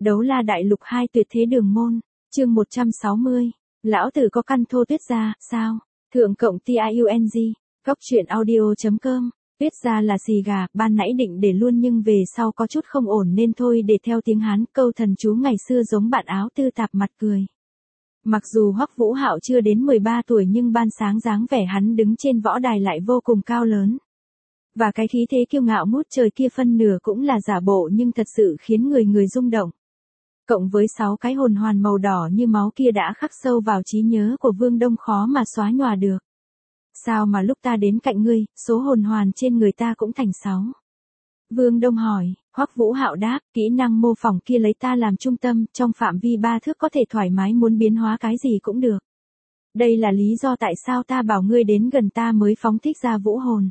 Đấu La Đại Lục 2 Tuyệt Thế Đường Môn, chương 160. Lão tử có căn thô tuyết gia, sao? Thượng cộng TIUNG, góc truyện audio.com. Tuyết gia là xì gà, ban nãy định để luôn nhưng về sau có chút không ổn nên thôi để theo tiếng Hán, câu thần chú ngày xưa giống bạn áo tư tạp mặt cười. Mặc dù Hoắc Vũ Hạo chưa đến 13 tuổi nhưng ban sáng dáng vẻ hắn đứng trên võ đài lại vô cùng cao lớn. Và cái khí thế kiêu ngạo ngút trời kia phân nửa cũng là giả bộ nhưng thật sự khiến người rung động. Cộng với 6 cái hồn hoàn màu đỏ như máu kia đã khắc sâu vào trí nhớ của Vương Đông khó mà xóa nhòa được. Sao mà lúc ta đến cạnh ngươi, số hồn hoàn trên người ta cũng thành 6? Vương Đông hỏi, Hoắc Vũ Hạo đáp, kỹ năng mô phỏng kia lấy ta làm trung tâm, trong phạm vi 3 thước có thể thoải mái muốn biến hóa cái gì cũng được. Đây là lý do tại sao ta bảo ngươi đến gần ta mới phóng thích ra vũ hồn.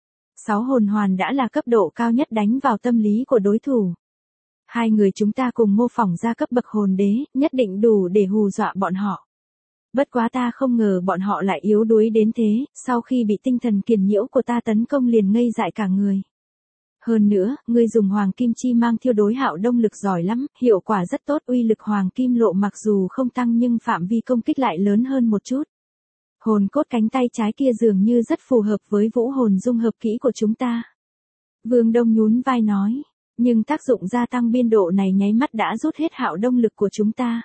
6 hồn hoàn đã là cấp độ cao nhất đánh vào tâm lý của đối thủ. Hai người chúng ta cùng mô phỏng ra cấp bậc hồn đế, nhất định đủ để hù dọa bọn họ. Bất quá ta không ngờ bọn họ lại yếu đuối đến thế, sau khi bị tinh thần kiền nhiễu của ta tấn công liền ngây dại cả người. Hơn nữa, ngươi dùng hoàng kim chi mang thiêu đối Hạo Đông lực giỏi lắm, hiệu quả rất tốt, uy lực hoàng kim lộ mặc dù không tăng nhưng phạm vi công kích lại lớn hơn một chút. Hồn cốt cánh tay trái kia dường như rất phù hợp với vũ hồn dung hợp kỹ của chúng ta. Vương Đông nhún vai nói, nhưng tác dụng gia tăng biên độ này nháy mắt đã rút hết Hạo Đông lực của chúng ta.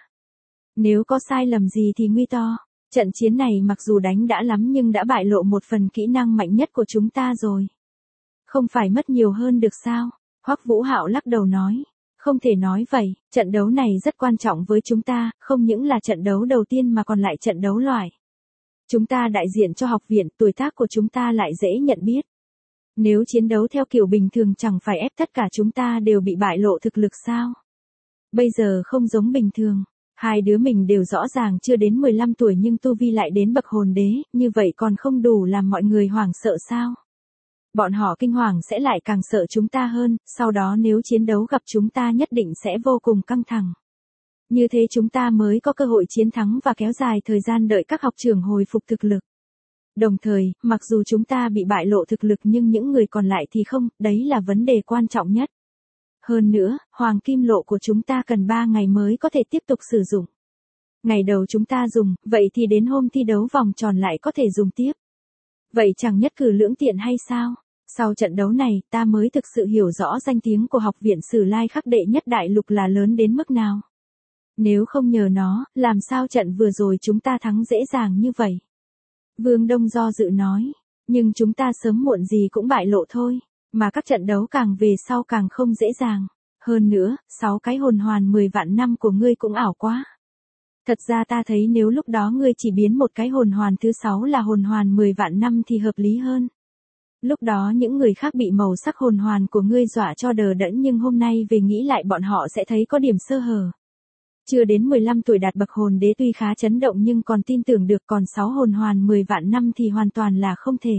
Nếu có sai lầm gì thì nguy to, trận chiến này mặc dù đánh đã lắm nhưng đã bại lộ một phần kỹ năng mạnh nhất của chúng ta rồi. Không phải mất nhiều hơn được sao? Hoắc Vũ Hạo lắc đầu nói, không thể nói vậy, trận đấu này rất quan trọng với chúng ta, không những là trận đấu đầu tiên mà còn lại trận đấu loại. Chúng ta đại diện cho học viện, tuổi tác của chúng ta lại dễ nhận biết. Nếu chiến đấu theo kiểu bình thường chẳng phải ép tất cả chúng ta đều bị bại lộ thực lực sao? Bây giờ không giống bình thường, hai đứa mình đều rõ ràng chưa đến 15 tuổi nhưng tu vi lại đến bậc hồn đế, như vậy còn không đủ làm mọi người hoảng sợ sao? Bọn họ kinh hoàng sẽ lại càng sợ chúng ta hơn, sau đó nếu chiến đấu gặp chúng ta nhất định sẽ vô cùng căng thẳng. Như thế chúng ta mới có cơ hội chiến thắng và kéo dài thời gian đợi các học trưởng hồi phục thực lực. Đồng thời, mặc dù chúng ta bị bại lộ thực lực nhưng những người còn lại thì không, đấy là vấn đề quan trọng nhất. Hơn nữa, hoàng kim lộ của chúng ta cần 3 ngày mới có thể tiếp tục sử dụng. Ngày đầu chúng ta dùng, vậy thì đến hôm thi đấu vòng tròn lại có thể dùng tiếp. Vậy chẳng nhất cử lưỡng tiện hay sao? Sau trận đấu này, ta mới thực sự hiểu rõ danh tiếng của học viện Sử Lai Khắc đệ nhất đại lục là lớn đến mức nào. Nếu không nhờ nó, làm sao trận vừa rồi chúng ta thắng dễ dàng như vậy? Vương Đông do dự nói, nhưng chúng ta sớm muộn gì cũng bại lộ thôi, mà các trận đấu càng về sau càng không dễ dàng. Hơn nữa, 6 cái hồn hoàn 10 vạn năm của ngươi cũng ảo quá. Thật ra ta thấy nếu lúc đó ngươi chỉ biến một cái hồn hoàn thứ 6 là hồn hoàn 10 vạn năm thì hợp lý hơn. Lúc đó những người khác bị màu sắc hồn hoàn của ngươi dọa cho đờ đẫn nhưng hôm nay về nghĩ lại bọn họ sẽ thấy có điểm sơ hở. Chưa đến 15 tuổi đạt bậc hồn đế tuy khá chấn động nhưng còn tin tưởng được còn 6 hồn hoàn 10 vạn năm thì hoàn toàn là không thể.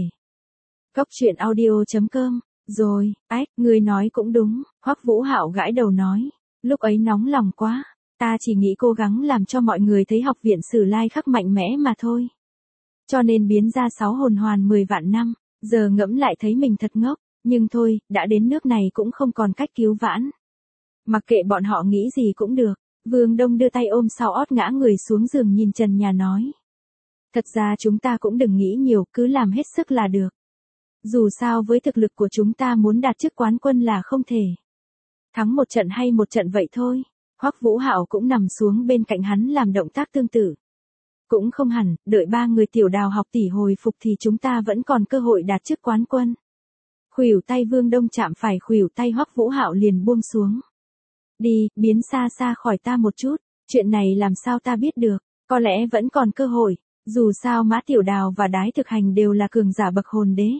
Góc truyện audio.com. Rồi, ngươi nói cũng đúng, Hoắc Vũ Hạo gãi đầu nói, lúc ấy nóng lòng quá, ta chỉ nghĩ cố gắng làm cho mọi người thấy học viện Sử Lai Khắc mạnh mẽ mà thôi. Cho nên biến ra 6 hồn hoàn 10 vạn năm, giờ ngẫm lại thấy mình thật ngốc, nhưng thôi, đã đến nước này cũng không còn cách cứu vãn. Mặc kệ bọn họ nghĩ gì cũng được. Vương Đông đưa tay ôm sau ót ngã người xuống giường nhìn trần nhà nói. Thật ra chúng ta cũng đừng nghĩ nhiều, cứ làm hết sức là được. Dù sao với thực lực của chúng ta muốn đạt chức quán quân là không thể. Thắng một trận hay một trận vậy thôi. Hoắc Vũ Hạo cũng nằm xuống bên cạnh hắn làm động tác tương tự. Cũng không hẳn, đợi 3 người Tiểu Đào học tỷ hồi phục thì chúng ta vẫn còn cơ hội đạt chức quán quân. Khuỷu tay Vương Đông chạm phải khuỷu tay Hoắc Vũ Hạo liền buông xuống. Đi, biến xa xa khỏi ta một chút, chuyện này làm sao ta biết được, có lẽ vẫn còn cơ hội, dù sao Mã Tiểu Đào và Đái Thực Hành đều là cường giả bậc hồn đế.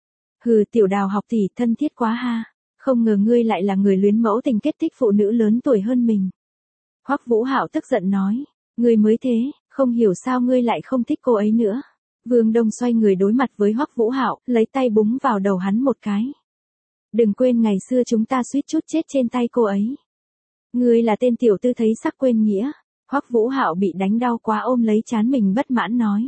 Hừ, Tiểu Đào học tỷ thân thiết quá ha, không ngờ ngươi lại là người luyến mẫu tình kết thích phụ nữ lớn tuổi hơn mình. Hoắc Vũ Hạo tức giận nói, ngươi mới thế, không hiểu sao ngươi lại không thích cô ấy nữa. Vương Đông xoay người đối mặt với Hoắc Vũ Hạo, lấy tay búng vào đầu hắn một cái. Đừng quên ngày xưa chúng ta suýt chút chết trên tay cô ấy. Ngươi là tên tiểu tư thấy sắc quên nghĩa. Hoắc Vũ Hạo bị đánh đau quá ôm lấy trán mình bất mãn nói.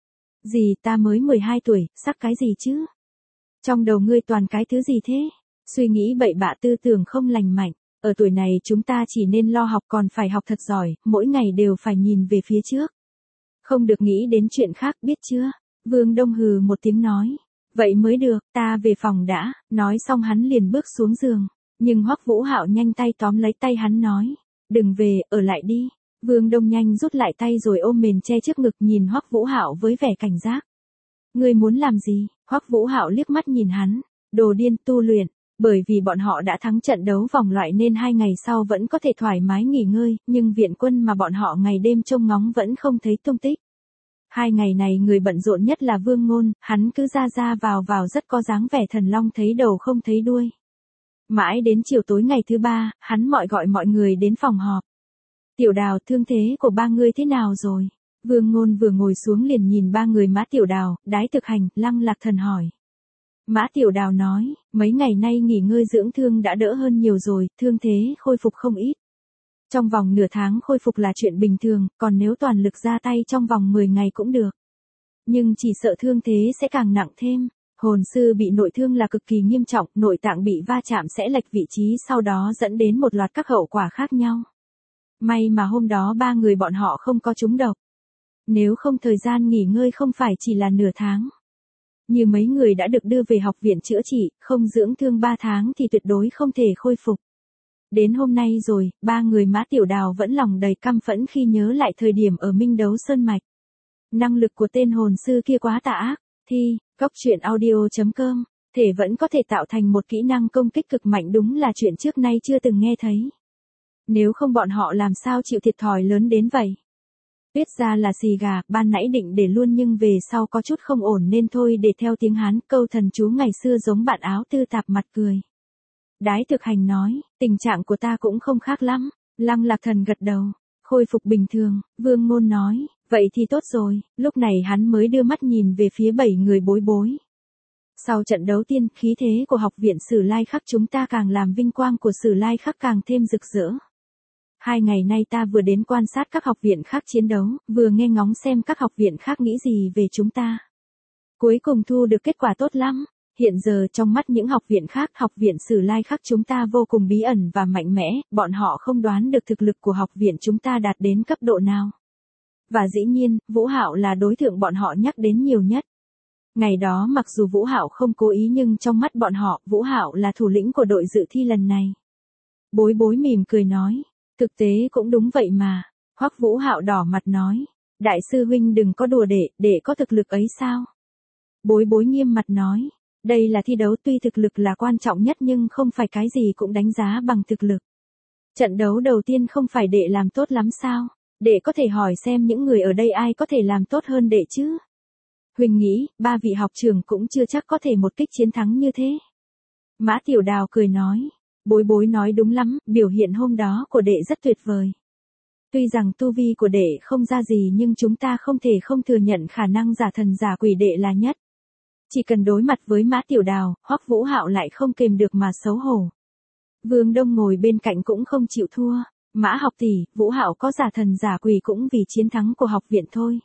Gì ta mới 12 tuổi, sắc cái gì chứ? Trong đầu ngươi toàn cái thứ gì thế? Suy nghĩ bậy bạ tư tưởng không lành mạnh. Ở tuổi này chúng ta chỉ nên lo học, còn phải học thật giỏi, mỗi ngày đều phải nhìn về phía trước. Không được nghĩ đến chuyện khác, biết chưa? Vương Đông hừ một tiếng nói. Vậy mới được, ta về phòng đã. Nói xong hắn liền bước xuống giường. Nhưng Hoắc Vũ Hạo nhanh tay tóm lấy tay hắn nói. Đừng về, ở lại đi. Vương Đông nhanh rút lại tay rồi ôm mền che trước ngực, nhìn Hoắc Vũ Hạo với vẻ cảnh giác. Ngươi muốn làm gì? Hoắc Vũ Hạo liếc mắt nhìn hắn. Đồ điên, tu luyện. Bởi vì bọn họ đã thắng trận đấu vòng loại nên 2 ngày sau vẫn có thể thoải mái nghỉ ngơi, nhưng viện quân mà bọn họ ngày đêm trông ngóng vẫn không thấy tung tích. 2 ngày này người bận rộn nhất là Vương Ngôn, hắn cứ ra vào rất có dáng vẻ thần long thấy đầu không thấy đuôi. Mãi đến chiều tối ngày thứ 3, hắn gọi mọi người đến phòng họp. Tiểu Đào, thương thế của ba người thế nào rồi? Vương Ngôn vừa ngồi xuống liền nhìn ba người Mã Tiểu Đào, Đái Thực Hành, Lăng Lạc Thần hỏi. Mã Tiểu Đào nói, mấy ngày nay nghỉ ngơi dưỡng thương đã đỡ hơn nhiều rồi, thương thế khôi phục không ít. Trong vòng nửa tháng khôi phục là chuyện bình thường, còn nếu toàn lực ra tay trong vòng 10 ngày cũng được. Nhưng chỉ sợ thương thế sẽ càng nặng thêm. Hồn sư bị nội thương là cực kỳ nghiêm trọng, nội tạng bị va chạm sẽ lệch vị trí, sau đó dẫn đến một loạt các hậu quả khác nhau. May mà hôm đó ba người bọn họ không có trúng độc. Nếu không thời gian nghỉ ngơi không phải chỉ là nửa tháng. Như mấy người đã được đưa về học viện chữa trị, không dưỡng thương 3 tháng thì tuyệt đối không thể khôi phục. Đến hôm nay rồi, ba người Mã Tiểu Đào vẫn lòng đầy căm phẫn khi nhớ lại thời điểm ở Minh Đấu Sơn Mạch. Năng lực của tên hồn sư kia quá tà ác. Thi, Cóc Truyện Audio.com, thể vẫn có thể tạo thành một kỹ năng công kích cực mạnh, đúng là chuyện trước nay chưa từng nghe thấy. Nếu không bọn họ làm sao chịu thiệt thòi lớn đến vậy? Biết ra là xì gà, ban nãy định để luôn nhưng về sau có chút không ổn nên thôi để theo tiếng Hán, câu thần chú ngày xưa giống bạn áo tư tạp mặt cười. Đái Thực Hành nói, tình trạng của ta cũng không khác lắm. Lăng Lạc Thần gật đầu, khôi phục bình thường. Vương Ngôn nói, vậy thì tốt rồi. Lúc này hắn mới đưa mắt nhìn về phía 7 người Bối Bối. Sau trận đấu tiên, khí thế của học viện Sử Lai Khắc chúng ta càng làm vinh quang của Sử Lai Khắc càng thêm rực rỡ. 2 ngày nay ta vừa đến quan sát các học viện khác chiến đấu, vừa nghe ngóng xem các học viện khác nghĩ gì về chúng ta. Cuối cùng thu được kết quả tốt lắm. Hiện giờ trong mắt những học viện khác, học viện Sử Lai Khắc chúng ta vô cùng bí ẩn và mạnh mẽ, bọn họ không đoán được thực lực của học viện chúng ta đạt đến cấp độ nào. Và dĩ nhiên, Vũ Hạo là đối tượng bọn họ nhắc đến nhiều nhất. Ngày đó mặc dù Vũ Hạo không cố ý nhưng trong mắt bọn họ, Vũ Hạo là thủ lĩnh của đội dự thi lần này. Bối Bối mỉm cười nói, thực tế cũng đúng vậy mà. Hoắc Vũ Hạo đỏ mặt nói, đại sư huynh đừng có đùa, để có thực lực ấy sao? Bối Bối nghiêm mặt nói, đây là thi đấu, tuy thực lực là quan trọng nhất nhưng không phải cái gì cũng đánh giá bằng thực lực. Trận đấu đầu tiên không phải đệ làm tốt lắm sao? Đệ có thể hỏi xem những người ở đây ai có thể làm tốt hơn đệ chứ? Huỳnh nghĩ, 3 vị học trưởng cũng chưa chắc có thể một kích chiến thắng như thế. Mã Tiểu Đào cười nói, Bối Bối nói đúng lắm, biểu hiện hôm đó của đệ rất tuyệt vời. Tuy rằng tu vi của đệ không ra gì nhưng chúng ta không thể không thừa nhận khả năng giả thần giả quỷ đệ là nhất. Chỉ cần đối mặt với Mã Tiểu Đào, Hoắc Vũ Hạo lại không kềm được mà xấu hổ. Vương Đông ngồi bên cạnh cũng không chịu thua. Mã học tỷ, Vũ Hạo có giả thần giả quỷ cũng vì chiến thắng của học viện thôi.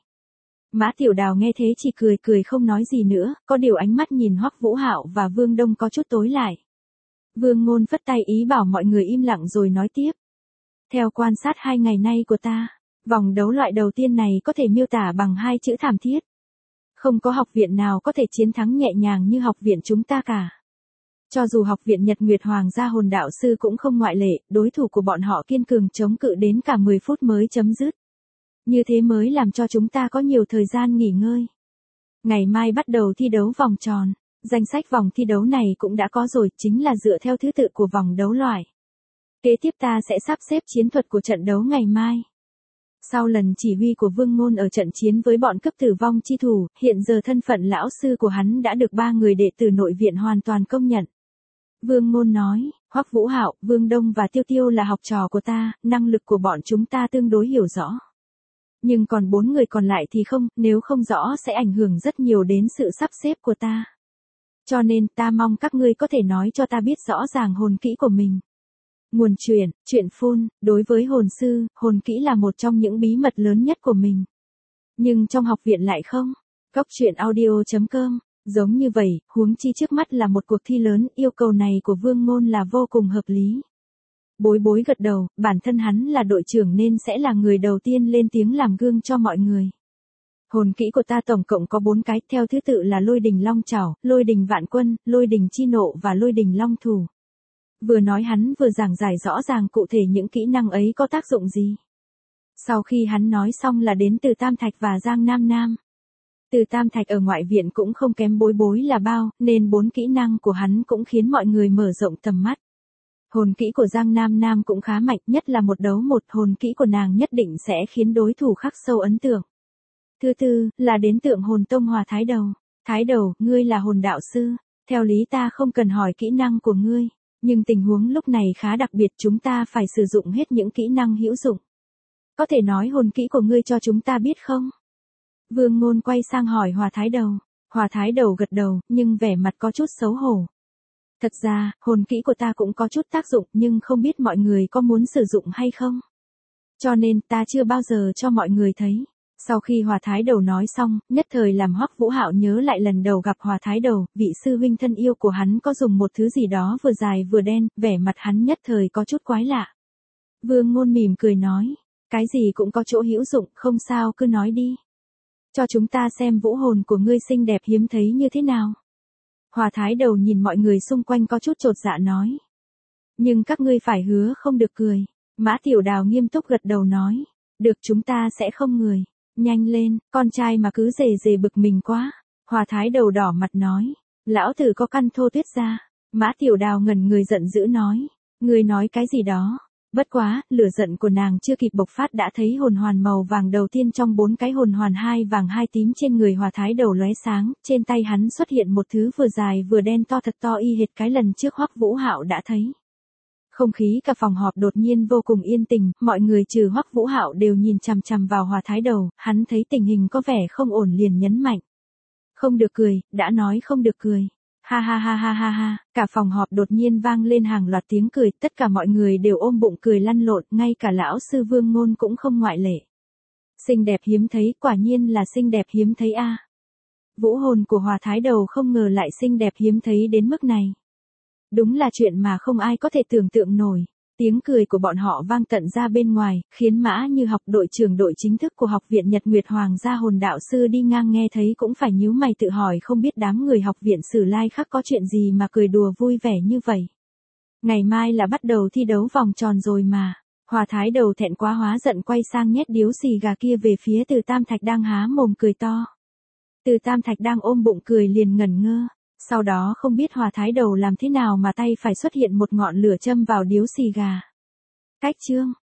Mã Tiểu Đào nghe thế chỉ cười không nói gì nữa, có điều ánh mắt nhìn Hoắc Vũ Hạo và Vương Đông có chút tối lại. Vương Ngôn phất tay ý bảo mọi người im lặng rồi nói tiếp. Theo quan sát 2 ngày nay của ta, vòng đấu loại đầu tiên này có thể miêu tả bằng 2 chữ thảm thiết. Không có học viện nào có thể chiến thắng nhẹ nhàng như học viện chúng ta cả. Cho dù học viện Nhật Nguyệt Hoàng gia hồn đạo sư cũng không ngoại lệ, đối thủ của bọn họ kiên cường chống cự đến cả 10 phút mới chấm dứt. Như thế mới làm cho chúng ta có nhiều thời gian nghỉ ngơi. Ngày mai bắt đầu thi đấu vòng tròn, danh sách vòng thi đấu này cũng đã có rồi, chính là dựa theo thứ tự của vòng đấu loại. Kế tiếp ta sẽ sắp xếp chiến thuật của trận đấu ngày mai. Sau lần chỉ huy của Vương Ngôn ở trận chiến với bọn cấp tử vong chi thủ, hiện giờ thân phận lão sư của hắn đã được 3 người đệ tử nội viện hoàn toàn công nhận. Vương Ngôn nói, Hoắc Vũ Hạo, Vương Đông và Tiêu Tiêu là học trò của ta, năng lực của bọn chúng ta tương đối hiểu rõ. Nhưng còn 4 người còn lại thì không, nếu không rõ sẽ ảnh hưởng rất nhiều đến sự sắp xếp của ta. Cho nên ta mong các ngươi có thể nói cho ta biết rõ ràng hồn kỹ của mình. Nguồn truyện phun, đối với hồn sư, hồn kỹ là một trong những bí mật lớn nhất của mình. Nhưng trong học viện lại không. Cóc Truyện Audio.com, giống như vậy, huống chi trước mắt là một cuộc thi lớn, yêu cầu này của Vương Ngôn là vô cùng hợp lý. Bối bối gật đầu, bản thân hắn là đội trưởng nên sẽ là người đầu tiên lên tiếng làm gương cho mọi người. Hồn kỹ của ta tổng cộng có 4 cái, theo thứ tự là lôi đình long chảo, lôi đình vạn quân, lôi đình chi nộ và lôi đình long thủ. Vừa nói hắn vừa giảng giải rõ ràng cụ thể những kỹ năng ấy có tác dụng gì. Sau khi hắn nói xong là đến Từ Tam Thạch và Giang Nam Nam. Từ Tam Thạch ở ngoại viện cũng không kém bối bối là bao, nên 4 kỹ năng của hắn cũng khiến mọi người mở rộng tầm mắt. Hồn kỹ của Giang Nam Nam cũng khá mạnh, nhất là một đấu một, hồn kỹ của nàng nhất định sẽ khiến đối thủ khắc sâu ấn tượng. Thứ tư, là đến Tượng Hồn Tông Hòa Thái Đầu. Thái Đầu, ngươi là hồn đạo sư, theo lý ta không cần hỏi kỹ năng của ngươi, nhưng tình huống lúc này khá đặc biệt, chúng ta phải sử dụng hết những kỹ năng hữu dụng. Có thể nói hồn kỹ của ngươi cho chúng ta biết không? Vương Ngôn quay sang hỏi Hòa Thái Đầu. Hòa Thái Đầu gật đầu, nhưng vẻ mặt có chút xấu hổ. Thật ra, hồn kỹ của ta cũng có chút tác dụng, nhưng không biết mọi người có muốn sử dụng hay không. Cho nên ta chưa bao giờ cho mọi người thấy. Sau khi Hòa Thái Đầu nói xong, nhất thời làm Hoắc Vũ Hạo nhớ lại lần đầu gặp Hòa Thái Đầu, vị sư huynh thân yêu của hắn có dùng một thứ gì đó vừa dài vừa đen, vẻ mặt hắn nhất thời có chút quái lạ. Vương Ngôn mỉm cười nói, cái gì cũng có chỗ hữu dụng, không sao cứ nói đi. Cho chúng ta xem vũ hồn của ngươi xinh đẹp hiếm thấy như thế nào. Hòa Thái Đầu nhìn mọi người xung quanh có chút chột dạ nói. Nhưng các ngươi phải hứa không được cười. Mã Tiểu Đào nghiêm túc gật đầu nói. Được, chúng ta sẽ không người. Nhanh lên, con trai mà cứ rề rề bực mình quá. Hòa Thái Đầu đỏ mặt nói. Lão tử có căn thô tuyết ra. Mã Tiểu Đào ngẩn người giận dữ nói. Ngươi nói cái gì đó? Bất quá, lửa giận của nàng chưa kịp bộc phát đã thấy hồn hoàn màu vàng đầu tiên trong 4 cái hồn hoàn 2 vàng 2 tím trên người Hòa Thái Đầu lóe sáng, trên tay hắn xuất hiện một thứ vừa dài vừa đen to thật to y hệt cái lần trước Hoắc Vũ Hạo đã thấy. Không khí cả phòng họp đột nhiên vô cùng yên tĩnh, mọi người trừ Hoắc Vũ Hạo đều nhìn chằm chằm vào Hòa Thái Đầu, hắn thấy tình hình có vẻ không ổn liền nhấn mạnh. Không được cười, đã nói không được cười. Ha ha ha ha ha ha, cả phòng họp đột nhiên vang lên hàng loạt tiếng cười, tất cả mọi người đều ôm bụng cười lăn lộn, ngay cả lão sư Vương Ngôn cũng không ngoại lệ. Xinh đẹp hiếm thấy, quả nhiên là xinh đẹp hiếm thấy a. Vũ hồn của Hòa Thái Đầu không ngờ lại xinh đẹp hiếm thấy đến mức này. Đúng là chuyện mà không ai có thể tưởng tượng nổi. Tiếng cười của bọn họ vang tận ra bên ngoài, khiến Mã Như Học, đội trưởng đội chính thức của Học viện Nhật Nguyệt Hoàng gia hồn đạo sư đi ngang nghe thấy cũng phải nhíu mày tự hỏi không biết đám người Học viện Sử Lai Khắc có chuyện gì mà cười đùa vui vẻ như vậy. Ngày mai là bắt đầu thi đấu vòng tròn rồi mà. Hòa Thái Đầu thẹn quá hóa giận quay sang nhét điếu xì gà kia về phía Từ Tam Thạch đang há mồm cười to. Từ Tam Thạch đang ôm bụng cười liền ngẩn ngơ. Sau đó không biết Hòa Thái Đầu làm thế nào mà tay phải xuất hiện một ngọn lửa châm vào điếu xì gà. Cách chương